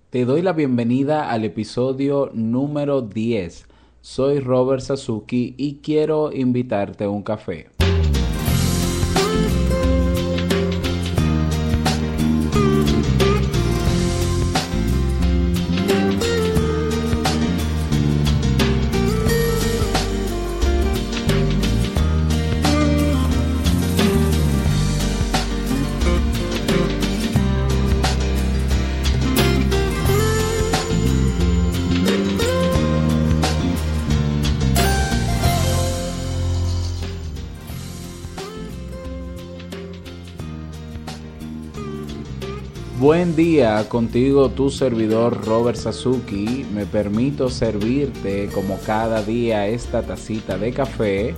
Te doy la bienvenida al episodio número 10. Soy Robert Sasuki y quiero invitarte a un café. Buen día, contigo tu servidor Robert Sasuki. Me permito servirte como cada día esta tacita de café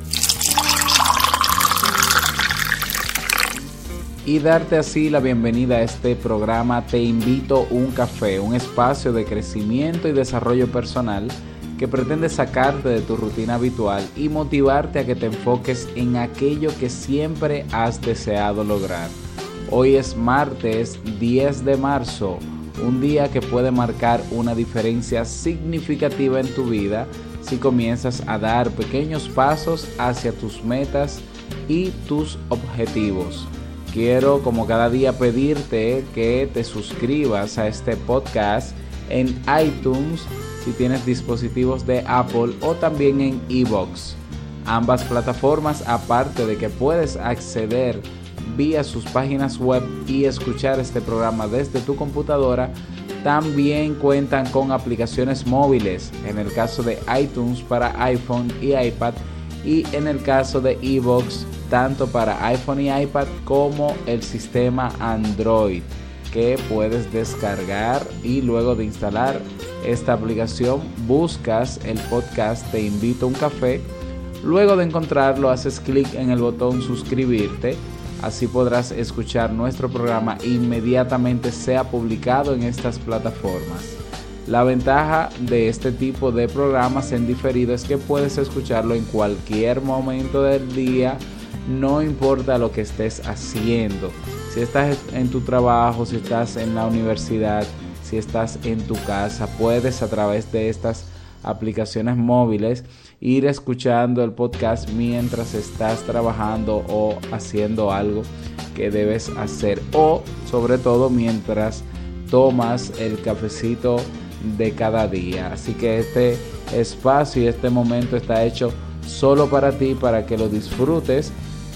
y darte así la bienvenida a este programa Te Invito un Café, un espacio de crecimiento y desarrollo personal que pretende sacarte de tu rutina habitual y motivarte a que te enfoques en aquello que siempre has deseado lograr. Hoy es martes 10 de marzo, un día que puede marcar una diferencia significativa en tu vida si comienzas a dar pequeños pasos hacia tus metas y tus objetivos. Quiero, como cada día, pedirte que te suscribas a este podcast en iTunes si tienes dispositivos de Apple o también en iVoox. Ambas plataformas, aparte de que puedes acceder vía sus páginas web y escuchar este programa desde tu computadora, también cuentan con aplicaciones móviles, en el caso de iTunes para iPhone y iPad, y en el caso de iVoox tanto para iPhone y iPad como el sistema Android, que puedes descargar y luego de instalar esta aplicación buscas el podcast Te Invito a un Café. Luego de encontrarlo haces clic en el botón suscribirte. Así podrás escuchar nuestro programa inmediatamente sea publicado en estas plataformas. La ventaja de este tipo de programas en diferido es que puedes escucharlo en cualquier momento del día, no importa lo que estés haciendo. Si estás en tu trabajo, si estás en la universidad, si estás en tu casa, puedes a través de estas aplicaciones móviles ir escuchando el podcast mientras estás trabajando o haciendo algo que debes hacer, o sobre todo mientras tomas el cafecito de cada día. Así que este espacio y este momento está hecho solo para ti, para que lo disfrutes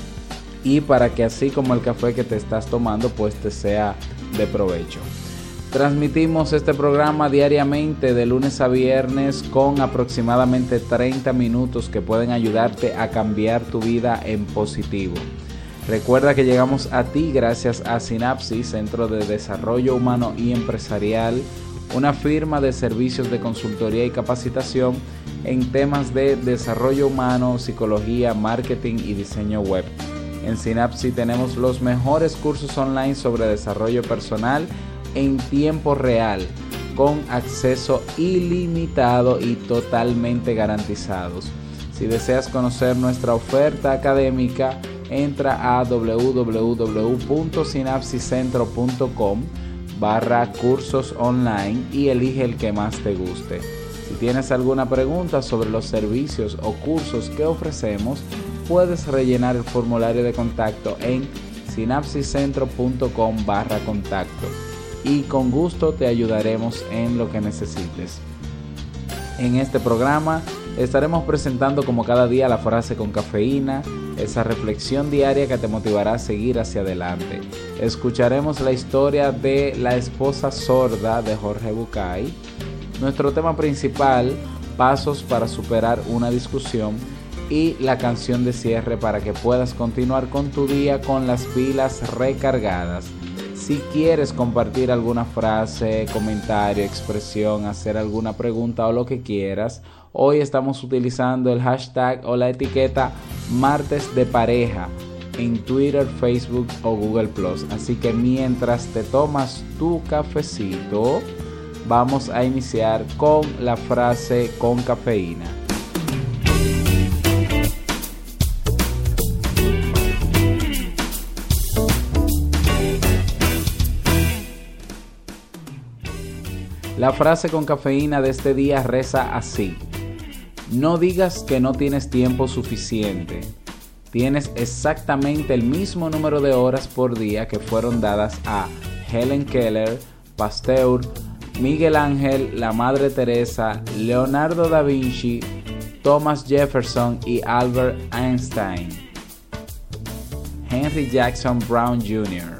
y para que así como el café que te estás tomando pues te sea de provecho. Transmitimos este programa diariamente de lunes a viernes con aproximadamente 30 minutos que pueden ayudarte a cambiar tu vida en positivo. Recuerda que llegamos a ti gracias a Synapsis, Centro de Desarrollo Humano y Empresarial, una firma de servicios de consultoría y capacitación en temas de desarrollo humano, psicología, marketing y diseño web. En Synapsis tenemos los mejores cursos online sobre desarrollo personal en tiempo real, con acceso ilimitado y totalmente garantizados. Si deseas conocer nuestra oferta académica, entra a www.synapsiscentro.com/cursos online y elige el que más te guste. Si tienes alguna pregunta sobre los servicios o cursos que ofrecemos, puedes rellenar el formulario de contacto en synapsiscentro.com/contacto. Y con gusto te ayudaremos en lo que necesites. En este programa estaremos presentando como cada día la frase con cafeína, esa reflexión diaria que te motivará a seguir hacia adelante. Escucharemos la historia de La esposa sorda de Jorge Bucay. Nuestro tema principal, pasos para superar una discusión, y la canción de cierre para que puedas continuar con tu día con las pilas recargadas. Si quieres compartir alguna frase, comentario, expresión, hacer alguna pregunta o lo que quieras, hoy estamos utilizando el hashtag o la etiqueta Martes de Pareja en Twitter, Facebook o Google+. Así que mientras te tomas tu cafecito, vamos a iniciar con la frase con cafeína. La frase con cafeína de este día reza así: no digas que no tienes tiempo suficiente. Tienes exactamente el mismo número de horas por día que fueron dadas a Helen Keller, Pasteur, Miguel Ángel, la Madre Teresa, Leonardo da Vinci, Thomas Jefferson y Albert Einstein. Henry Jackson Brown Jr.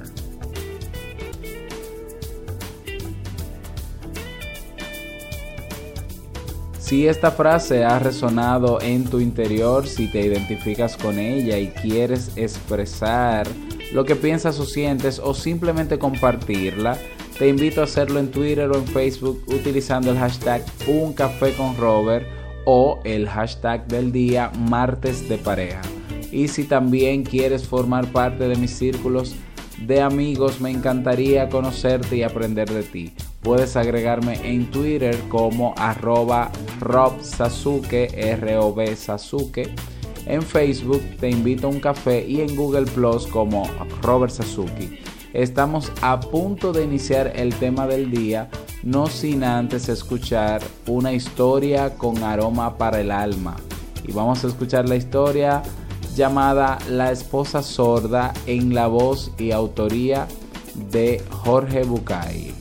Si esta frase ha resonado en tu interior, si te identificas con ella y quieres expresar lo que piensas o sientes o simplemente compartirla, te invito a hacerlo en Twitter o en Facebook utilizando el hashtag UnCaféConRobert o el hashtag del día Martes de Pareja. Y si también quieres formar parte de mis círculos de amigos, me encantaría conocerte y aprender de ti. Puedes agregarme en Twitter como @RobSasuke, R-O-B Sasuke. En Facebook te invito a un café y en Google Plus como Robert Sasuke. Estamos a punto de iniciar el tema del día, no sin antes escuchar una historia con aroma para el alma. Y vamos a escuchar la historia llamada La esposa sorda, en la voz y autoría de Jorge Bucay.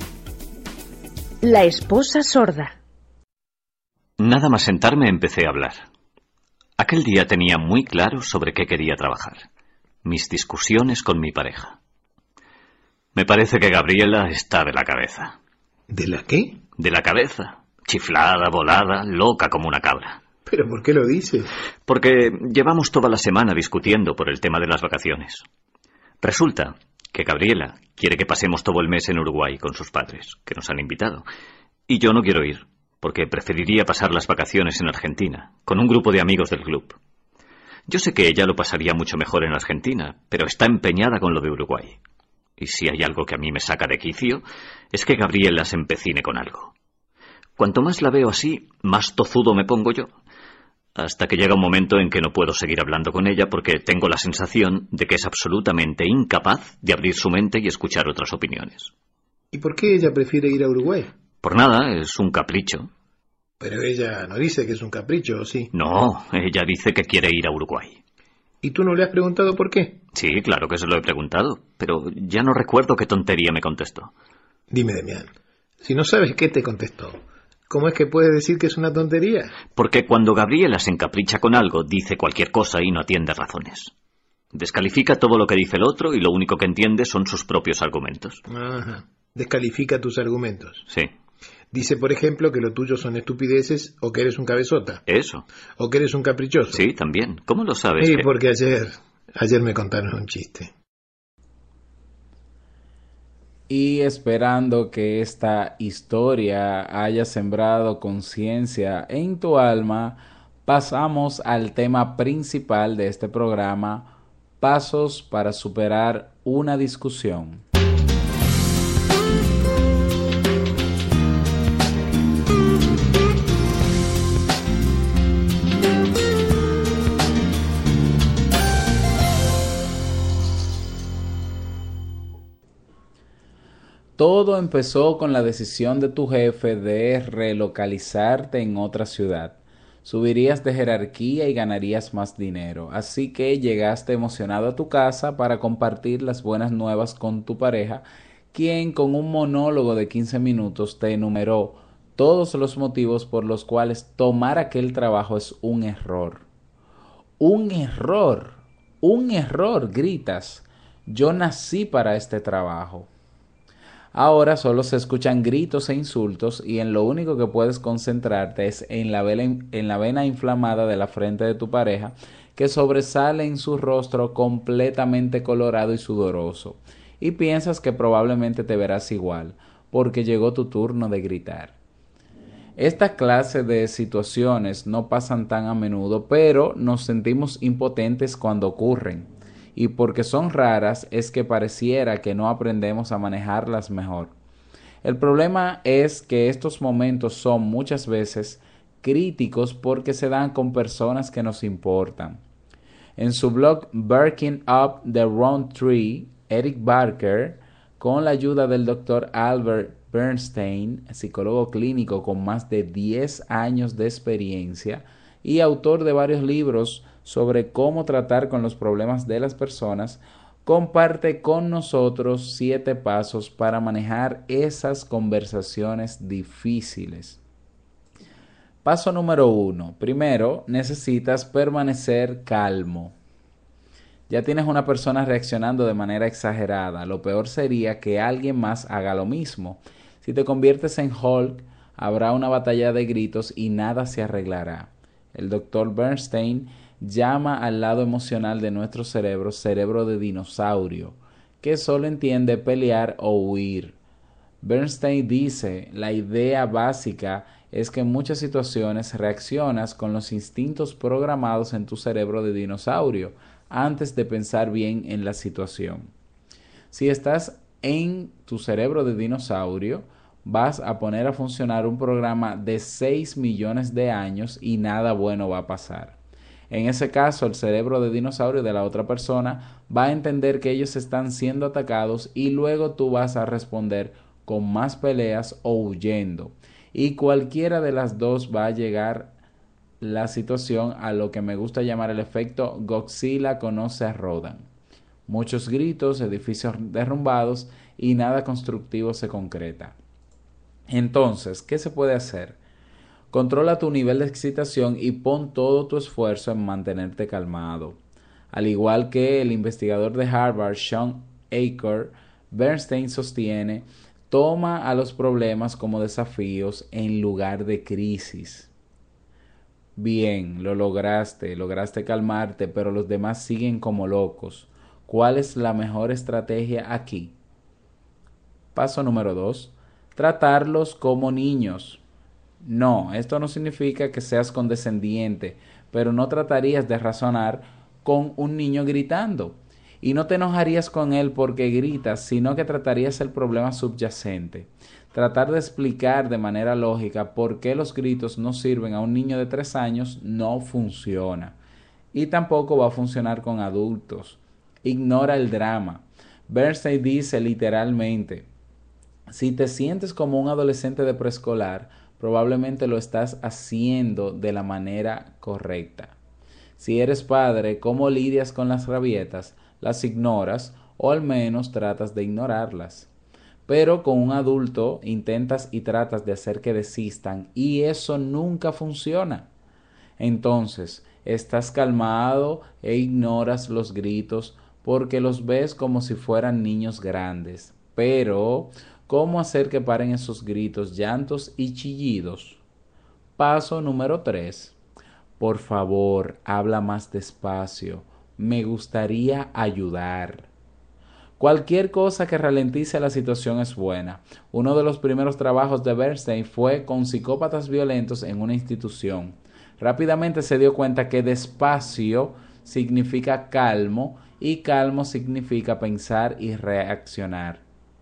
La esposa sorda. Nada más sentarme empecé a hablar. Aquel día tenía muy claro sobre qué quería trabajar. Mis discusiones con mi pareja. Me parece que Gabriela está de la cabeza. ¿De la qué? De la cabeza. Chiflada, volada, loca como una cabra. ¿Pero por qué lo dices? Porque llevamos toda la semana discutiendo por el tema de las vacaciones. Resulta que Gabriela quiere que pasemos todo el mes en Uruguay con sus padres, que nos han invitado. Y yo no quiero ir, porque preferiría pasar las vacaciones en Argentina, con un grupo de amigos del club. Yo sé que ella lo pasaría mucho mejor en Argentina, pero está empeñada con lo de Uruguay. Y si hay algo que a mí me saca de quicio, es que Gabriela se empecine con algo. Cuanto más la veo así, más tozudo me pongo yo. Hasta que llega un momento en que no puedo seguir hablando con ella porque tengo la sensación de que es absolutamente incapaz de abrir su mente y escuchar otras opiniones. ¿Y por qué ella prefiere ir a Uruguay? Por nada, es un capricho. Pero ella no dice que es un capricho, ¿o sí? No, ella dice que quiere ir a Uruguay. ¿Y tú no le has preguntado por qué? Sí, claro que se lo he preguntado, pero ya no recuerdo qué tontería me contestó. Dime, Demián, si no sabes qué te contestó, ¿cómo es que puedes decir que es una tontería? Porque cuando Gabriela se encapricha con algo, dice cualquier cosa y no atiende razones. Descalifica todo lo que dice el otro y lo único que entiende son sus propios argumentos. Ajá, descalifica tus argumentos. Sí. Dice, por ejemplo, que lo tuyo son estupideces o que eres un cabezota. Eso. O que eres un caprichoso. Sí, también. ¿Cómo lo sabes? Sí, porque ayer me contaron un chiste. Y esperando que esta historia haya sembrado conciencia en tu alma, pasamos al tema principal de este programa: pasos para superar una discusión. Todo empezó con la decisión de tu jefe de relocalizarte en otra ciudad. Subirías de jerarquía y ganarías más dinero. Así que llegaste emocionado a tu casa para compartir las buenas nuevas con tu pareja, quien con un monólogo de 15 minutos te enumeró todos los motivos por los cuales tomar aquel trabajo es un error. ¡Un error! ¡Un error!, gritas. Yo nací para este trabajo. Ahora solo se escuchan gritos e insultos y en lo único que puedes concentrarte es en la vena inflamada de la frente de tu pareja, que sobresale en su rostro completamente colorado y sudoroso. Y piensas que probablemente te verás igual, porque llegó tu turno de gritar. Esta clase de situaciones no pasan tan a menudo, pero nos sentimos impotentes cuando ocurren. Y porque son raras es que pareciera que no aprendemos a manejarlas mejor. El problema es que estos momentos son muchas veces críticos porque se dan con personas que nos importan. En su blog Barking Up the Wrong Tree, Eric Barker, con la ayuda del Dr. Albert Bernstein, psicólogo clínico con más de 10 años de experiencia y autor de varios libros sobre cómo tratar con los problemas de las personas, comparte con nosotros 7 pasos para manejar esas conversaciones difíciles. Paso número 1. Primero, necesitas permanecer calmo. Ya tienes una persona reaccionando de manera exagerada. Lo peor sería que alguien más haga lo mismo. Si te conviertes en Hulk, habrá una batalla de gritos y nada se arreglará. El Dr. Bernstein llama al lado emocional de nuestro cerebro cerebro de dinosaurio, que solo entiende pelear o huir. Bernstein dice, la idea básica es que en muchas situaciones reaccionas con los instintos programados en tu cerebro de dinosaurio antes de pensar bien en la situación. Si estás en tu cerebro de dinosaurio, vas a poner a funcionar un programa de 6 millones de años y nada bueno va a pasar. En ese caso, el cerebro de dinosaurio de la otra persona va a entender que ellos están siendo atacados y luego tú vas a responder con más peleas o huyendo. Y cualquiera de las dos va a llegar la situación a lo que me gusta llamar el efecto Godzilla conoce a Rodan. Muchos gritos, edificios derrumbados y nada constructivo se concreta. Entonces, ¿qué se puede hacer? Controla tu nivel de excitación y pon todo tu esfuerzo en mantenerte calmado. Al igual que el investigador de Harvard, Sean Aker, Bernstein sostiene, toma a los problemas como desafíos en lugar de crisis. Bien, lograste calmarte, pero los demás siguen como locos. ¿Cuál es la mejor estrategia aquí? Paso número 2. Tratarlos como niños. No, esto no significa que seas condescendiente, pero no tratarías de razonar con un niño gritando. Y no te enojarías con él porque gritas, sino que tratarías el problema subyacente. Tratar de explicar de manera lógica por qué los gritos no sirven a un niño de 3 años no funciona. Y tampoco va a funcionar con adultos. Ignora el drama. Bernstein dice literalmente, si te sientes como un adolescente de preescolar, probablemente lo estás haciendo de la manera correcta. Si eres padre, ¿cómo lidias con las rabietas? Las ignoras o al menos tratas de ignorarlas. Pero con un adulto intentas y tratas de hacer que desistan y eso nunca funciona. Entonces, estás calmado e ignoras los gritos porque los ves como si fueran niños grandes. Pero, ¿cómo hacer que paren esos gritos, llantos y chillidos? Paso número 3. Por favor, habla más despacio. Me gustaría ayudar. Cualquier cosa que ralentice la situación es buena. Uno de los primeros trabajos de Bernstein fue con psicópatas violentos en una institución. Rápidamente se dio cuenta que despacio significa calmo y calmo significa pensar y reaccionar.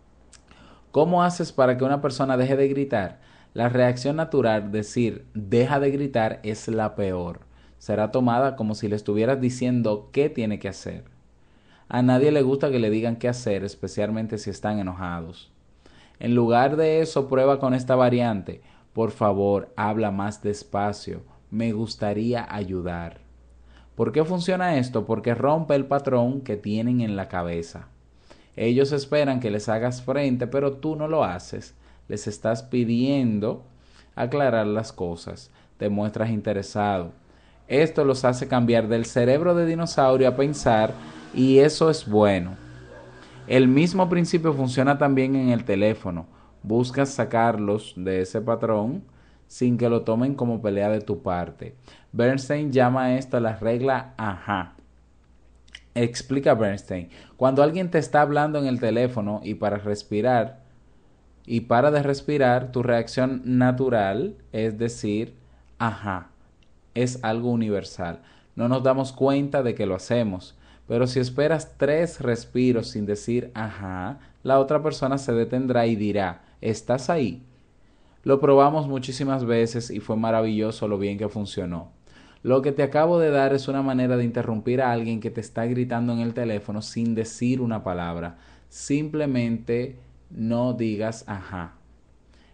¿Cómo haces para que una persona deje de gritar? La reacción natural, decir deja de gritar, es la peor. Será tomada como si le estuvieras diciendo qué tiene que hacer. A nadie le gusta que le digan qué hacer, especialmente si están enojados. En lugar de eso, prueba con esta variante. Por favor, habla más despacio. Me gustaría ayudar. ¿Por qué funciona esto? Porque rompe el patrón que tienen en la cabeza. Ellos esperan que les hagas frente, pero tú no lo haces. Les estás pidiendo aclarar las cosas. Te muestras interesado. Esto los hace cambiar del cerebro de dinosaurio a pensar y eso es bueno. El mismo principio funciona también en el teléfono. Buscas sacarlos de ese patrón sin que lo tomen como pelea de tu parte. Bernstein llama a esto la regla ajá. Explica Bernstein, cuando alguien te está hablando en el teléfono y para de respirar, tu reacción natural es decir ajá. Es algo universal. No nos damos cuenta de que lo hacemos. Pero si esperas 3 respiros sin decir ajá, la otra persona se detendrá y dirá, ¿estás ahí? Lo probamos muchísimas veces y fue maravilloso lo bien que funcionó. Lo que te acabo de dar es una manera de interrumpir a alguien que te está gritando en el teléfono sin decir una palabra. Simplemente no digas ajá.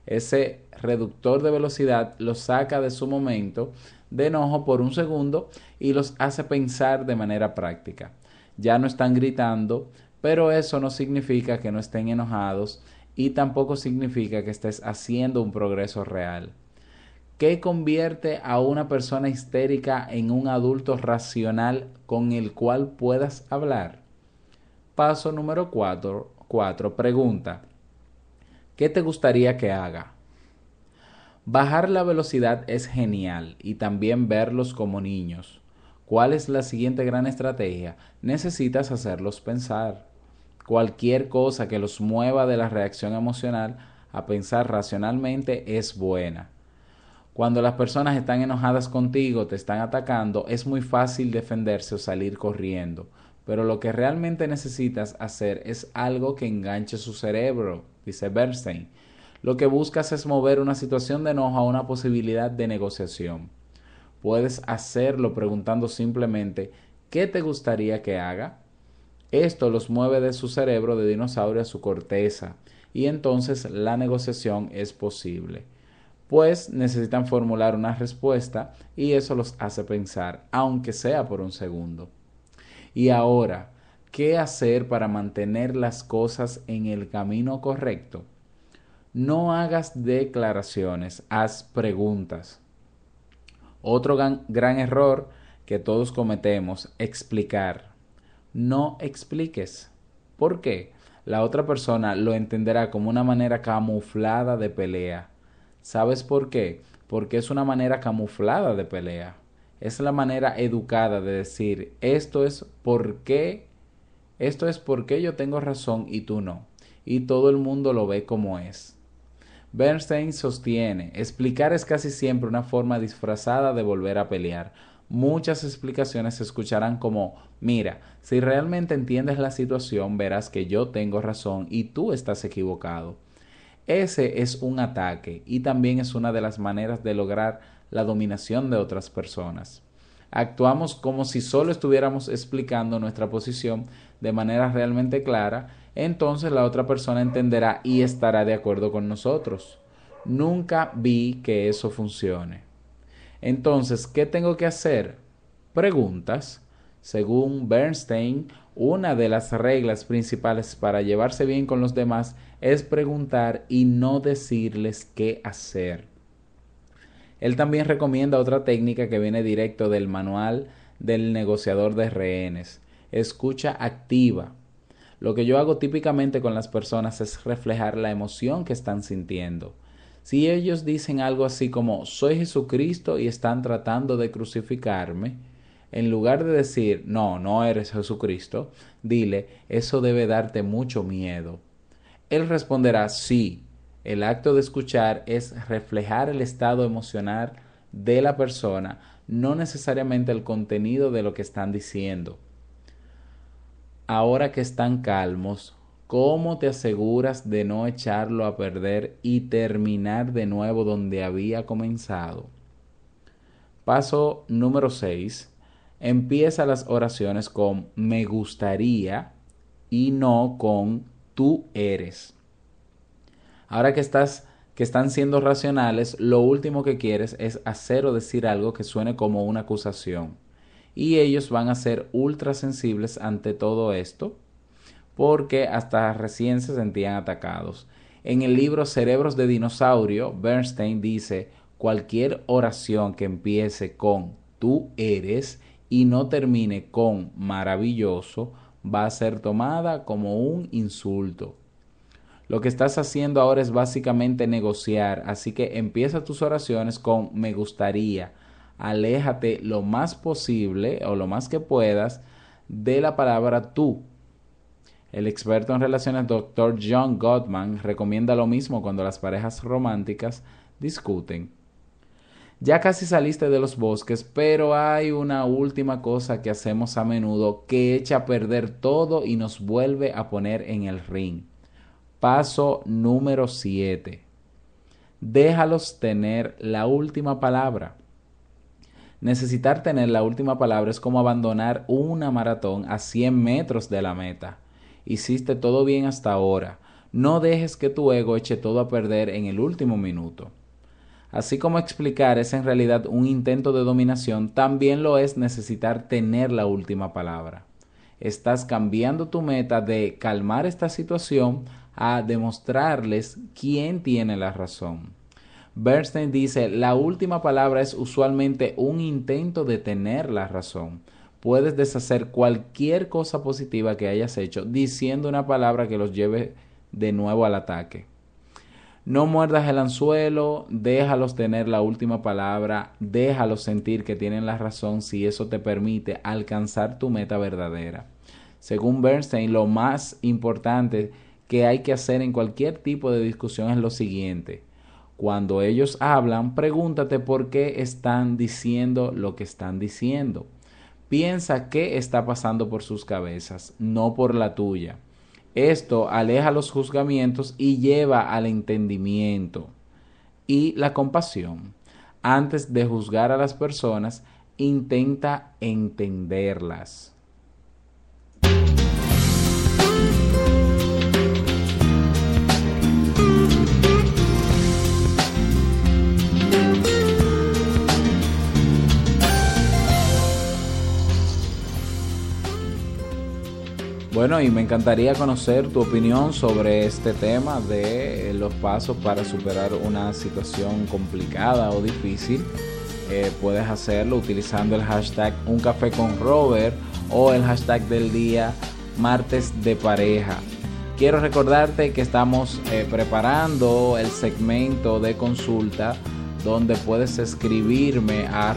Ese reductor de velocidad los saca de su momento de enojo por un segundo y los hace pensar de manera práctica. Ya no están gritando, pero eso no significa que no estén enojados y tampoco significa que estés haciendo un progreso real. ¿Qué convierte a una persona histérica en un adulto racional con el cual puedas hablar? Paso número 4. Pregunta: ¿qué te gustaría que haga? Bajar la velocidad es genial y también verlos como niños. ¿Cuál es la siguiente gran estrategia? Necesitas hacerlos pensar. Cualquier cosa que los mueva de la reacción emocional a pensar racionalmente es buena. Cuando las personas están enojadas contigo, te están atacando, es muy fácil defenderse o salir corriendo. Pero lo que realmente necesitas hacer es algo que enganche su cerebro, dice Bernstein. Lo que buscas es mover una situación de enojo a una posibilidad de negociación. Puedes hacerlo preguntando simplemente: ¿qué te gustaría que haga? Esto los mueve de su cerebro de dinosaurio a su corteza, y entonces la negociación es posible. Pues necesitan formular una respuesta y eso los hace pensar, aunque sea por un segundo. Y ahora, ¿qué hacer para mantener las cosas en el camino correcto? No hagas declaraciones, haz preguntas. Otro gran error que todos cometemos: explicar. No expliques. ¿Por qué? La otra persona lo entenderá como una manera camuflada de pelea. ¿Sabes por qué? Porque es una manera camuflada de pelea. Es la manera educada de decir: esto es porque yo tengo razón y tú no. Y todo el mundo lo ve como es. Bernstein sostiene: explicar es casi siempre una forma disfrazada de volver a pelear. Muchas explicaciones se escucharán como: mira, si realmente entiendes la situación, verás que yo tengo razón y tú estás equivocado. Ese es un ataque y también es una de las maneras de lograr la dominación de otras personas. Actuamos como si solo estuviéramos explicando nuestra posición de manera realmente clara, entonces la otra persona entenderá y estará de acuerdo con nosotros. Nunca vi que eso funcione. Entonces, ¿qué tengo que hacer? Preguntas. Según Bernstein, una de las reglas principales para llevarse bien con los demás es preguntar y no decirles qué hacer. Él también recomienda otra técnica que viene directo del manual del negociador de rehenes: escucha activa. Lo que yo hago típicamente con las personas es reflejar la emoción que están sintiendo. Si ellos dicen algo así como: soy Jesucristo y están tratando de crucificarme, en lugar de decir: no, no eres Jesucristo, dile: eso debe darte mucho miedo. Él responderá: sí. El acto de escuchar es reflejar el estado emocional de la persona, no necesariamente el contenido de lo que están diciendo. Ahora que están calmos, ¿cómo te aseguras de no echarlo a perder y terminar de nuevo donde había comenzado? Paso número 6. Empieza las oraciones con me gustaría y no con tú eres. Ahora que están siendo racionales, lo último que quieres es hacer o decir algo que suene como una acusación. Y ellos van a ser ultra sensibles ante todo esto, porque hasta recién se sentían atacados. En el libro Cerebros de Dinosaurio, Bernstein dice: cualquier oración que empiece con tú eres y no termine con maravilloso va a ser tomada como un insulto. Lo que estás haciendo ahora es básicamente negociar, así que empieza tus oraciones con me gustaría. Aléjate lo más posible o lo más que puedas de la palabra tú. El experto en relaciones Dr. John Gottman recomienda lo mismo cuando las parejas románticas discuten. Ya casi saliste de los bosques, pero hay una última cosa que hacemos a menudo que echa a perder todo y nos vuelve a poner en el ring. Paso número 7. Déjalos tener la última palabra. Necesitar tener la última palabra es como abandonar una maratón a 100 metros de la meta. Hiciste todo bien hasta ahora, No dejes que tu ego eche todo a perder en el último minuto. Así como explicar es en realidad un intento de dominación, también lo es necesitar tener la última palabra. Estás cambiando tu meta de calmar esta situación a demostrarles quién tiene la razón. Bernstein dice, la última palabra es usualmente un intento de tener la razón. Puedes deshacer cualquier cosa positiva que hayas hecho diciendo una palabra que los lleve de nuevo al ataque. No muerdas el anzuelo, déjalos tener la última palabra, déjalos sentir que tienen la razón si eso te permite alcanzar tu meta verdadera. Según Bernstein, lo más importante que hay que hacer en cualquier tipo de discusión es lo siguiente. Cuando ellos hablan, pregúntate por qué están diciendo lo que están diciendo. Piensa qué está pasando por sus cabezas, no por la tuya. Esto aleja los juzgamientos y lleva al entendimiento y la compasión. Antes de juzgar a las personas, intenta entenderlas. Bueno, y me encantaría conocer tu opinión sobre este tema de los pasos para superar una situación complicada o difícil. Puedes hacerlo utilizando el hashtag UnCaféConRobert o el hashtag del día Martes de Pareja. Quiero recordarte que estamos preparando el segmento de consulta donde puedes escribirme a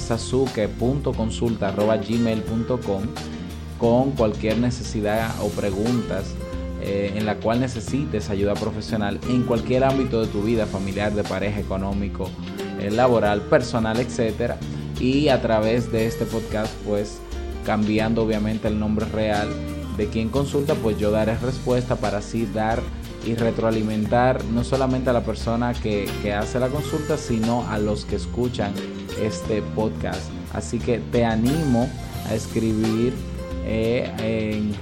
robertsazuke.consulta@gmail.com con cualquier necesidad o preguntas en la cual necesites ayuda profesional en cualquier ámbito de tu vida, familiar, de pareja, económico, laboral, personal, etcétera. Y a través de este podcast, pues cambiando obviamente el nombre real de quien consulta, pues yo daré respuesta para así dar y retroalimentar no solamente a la persona que hace la consulta, sino a los que escuchan este podcast. Así que te animo a escribir en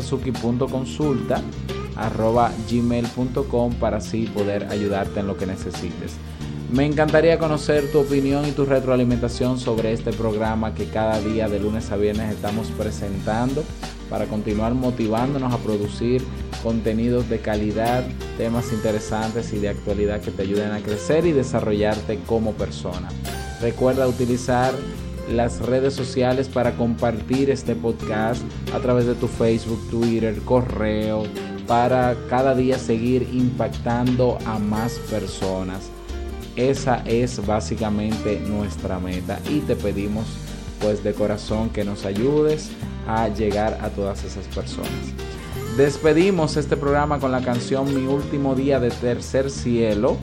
robertsazuke.consulta@gmail.com para así poder ayudarte en lo que necesites. Me encantaría conocer tu opinión y tu retroalimentación sobre este programa que cada día de lunes a viernes estamos presentando para continuar motivándonos a producir contenidos de calidad, temas interesantes y de actualidad que te ayuden a crecer y desarrollarte como persona. Recuerda utilizar las redes sociales para compartir este podcast a través de tu Facebook, Twitter, correo, para cada día seguir impactando a más personas. Esa es básicamente nuestra meta y te pedimos pues de corazón que nos ayudes a llegar a todas esas personas. Despedimos este programa con la canción Mi Último Día de Tercer Cielo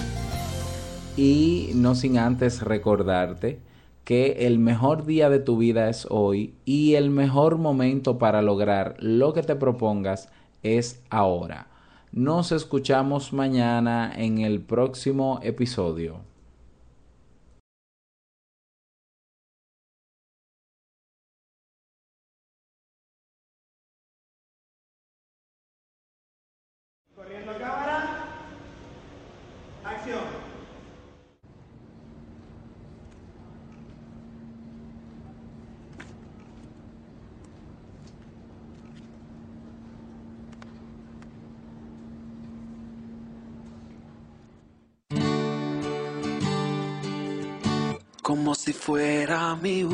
y no sin antes recordarte que el mejor día de tu vida es hoy y el mejor momento para lograr lo que te propongas es ahora. Nos escuchamos mañana en el próximo episodio. Corriendo cámara, acción. Como si fuera mi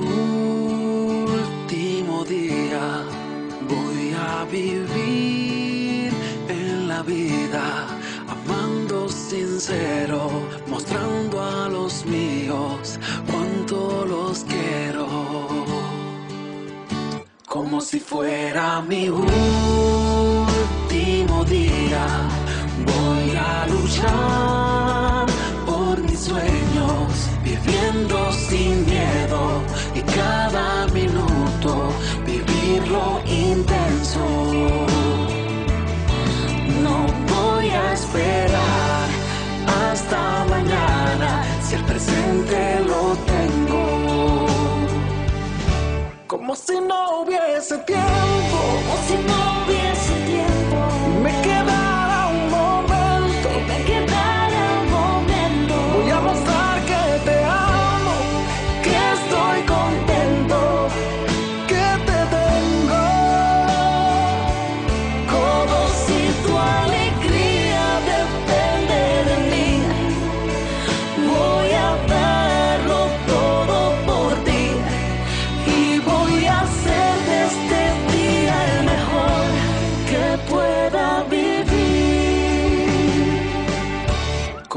último día, voy a vivir en la vida, amando sincero, mostrando a los míos cuánto los quiero. Como si fuera mi último día, voy a luchar por mis sueños, viviendo sin miedo y cada minuto vivirlo intenso. No voy a esperar hasta mañana si el presente lo tengo. Como si no hubiese tiempo, como si no hubiese tiempo, me quedara un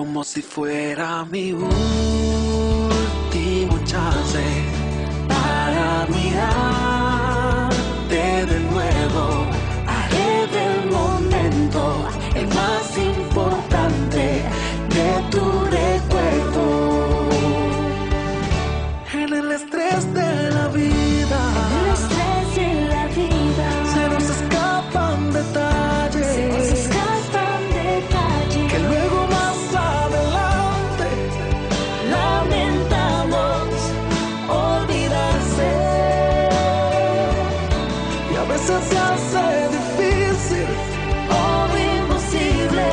como si fuera mi último chance para mirarte de nuevo. Haré del momento el más importante de tu recuerdo. En el estrés de la vida, se nos escapan detalles, que luego más adelante lamentamos olvidarse, y a veces se hace difícil o imposible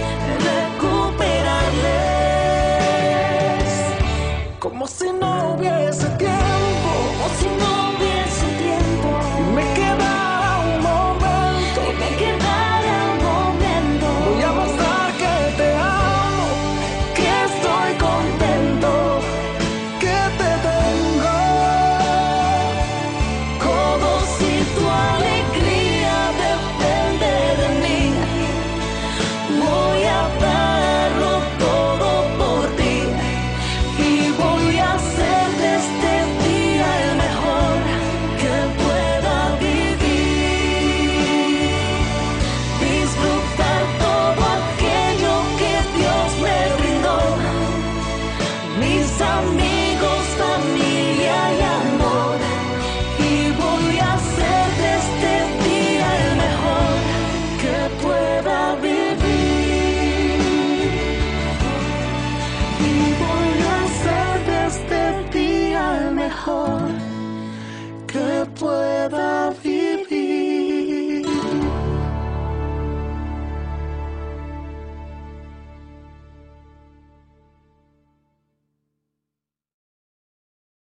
recuperarles, como si no hubiese tiempo, y me quedara un momento, voy a mostrar que te amo, que estoy contento, que te tengo, como si tu alegría depende de mí. Voy a darlo todo por ti, y voy a hacer de este día el mejor que pueda vivir. Disfrutar todo aquello que Dios me brindó, mis amigos, familia y amor, y voy a hacer de este día el mejor que pueda vivir. Y voy a hacer de este día el mejor que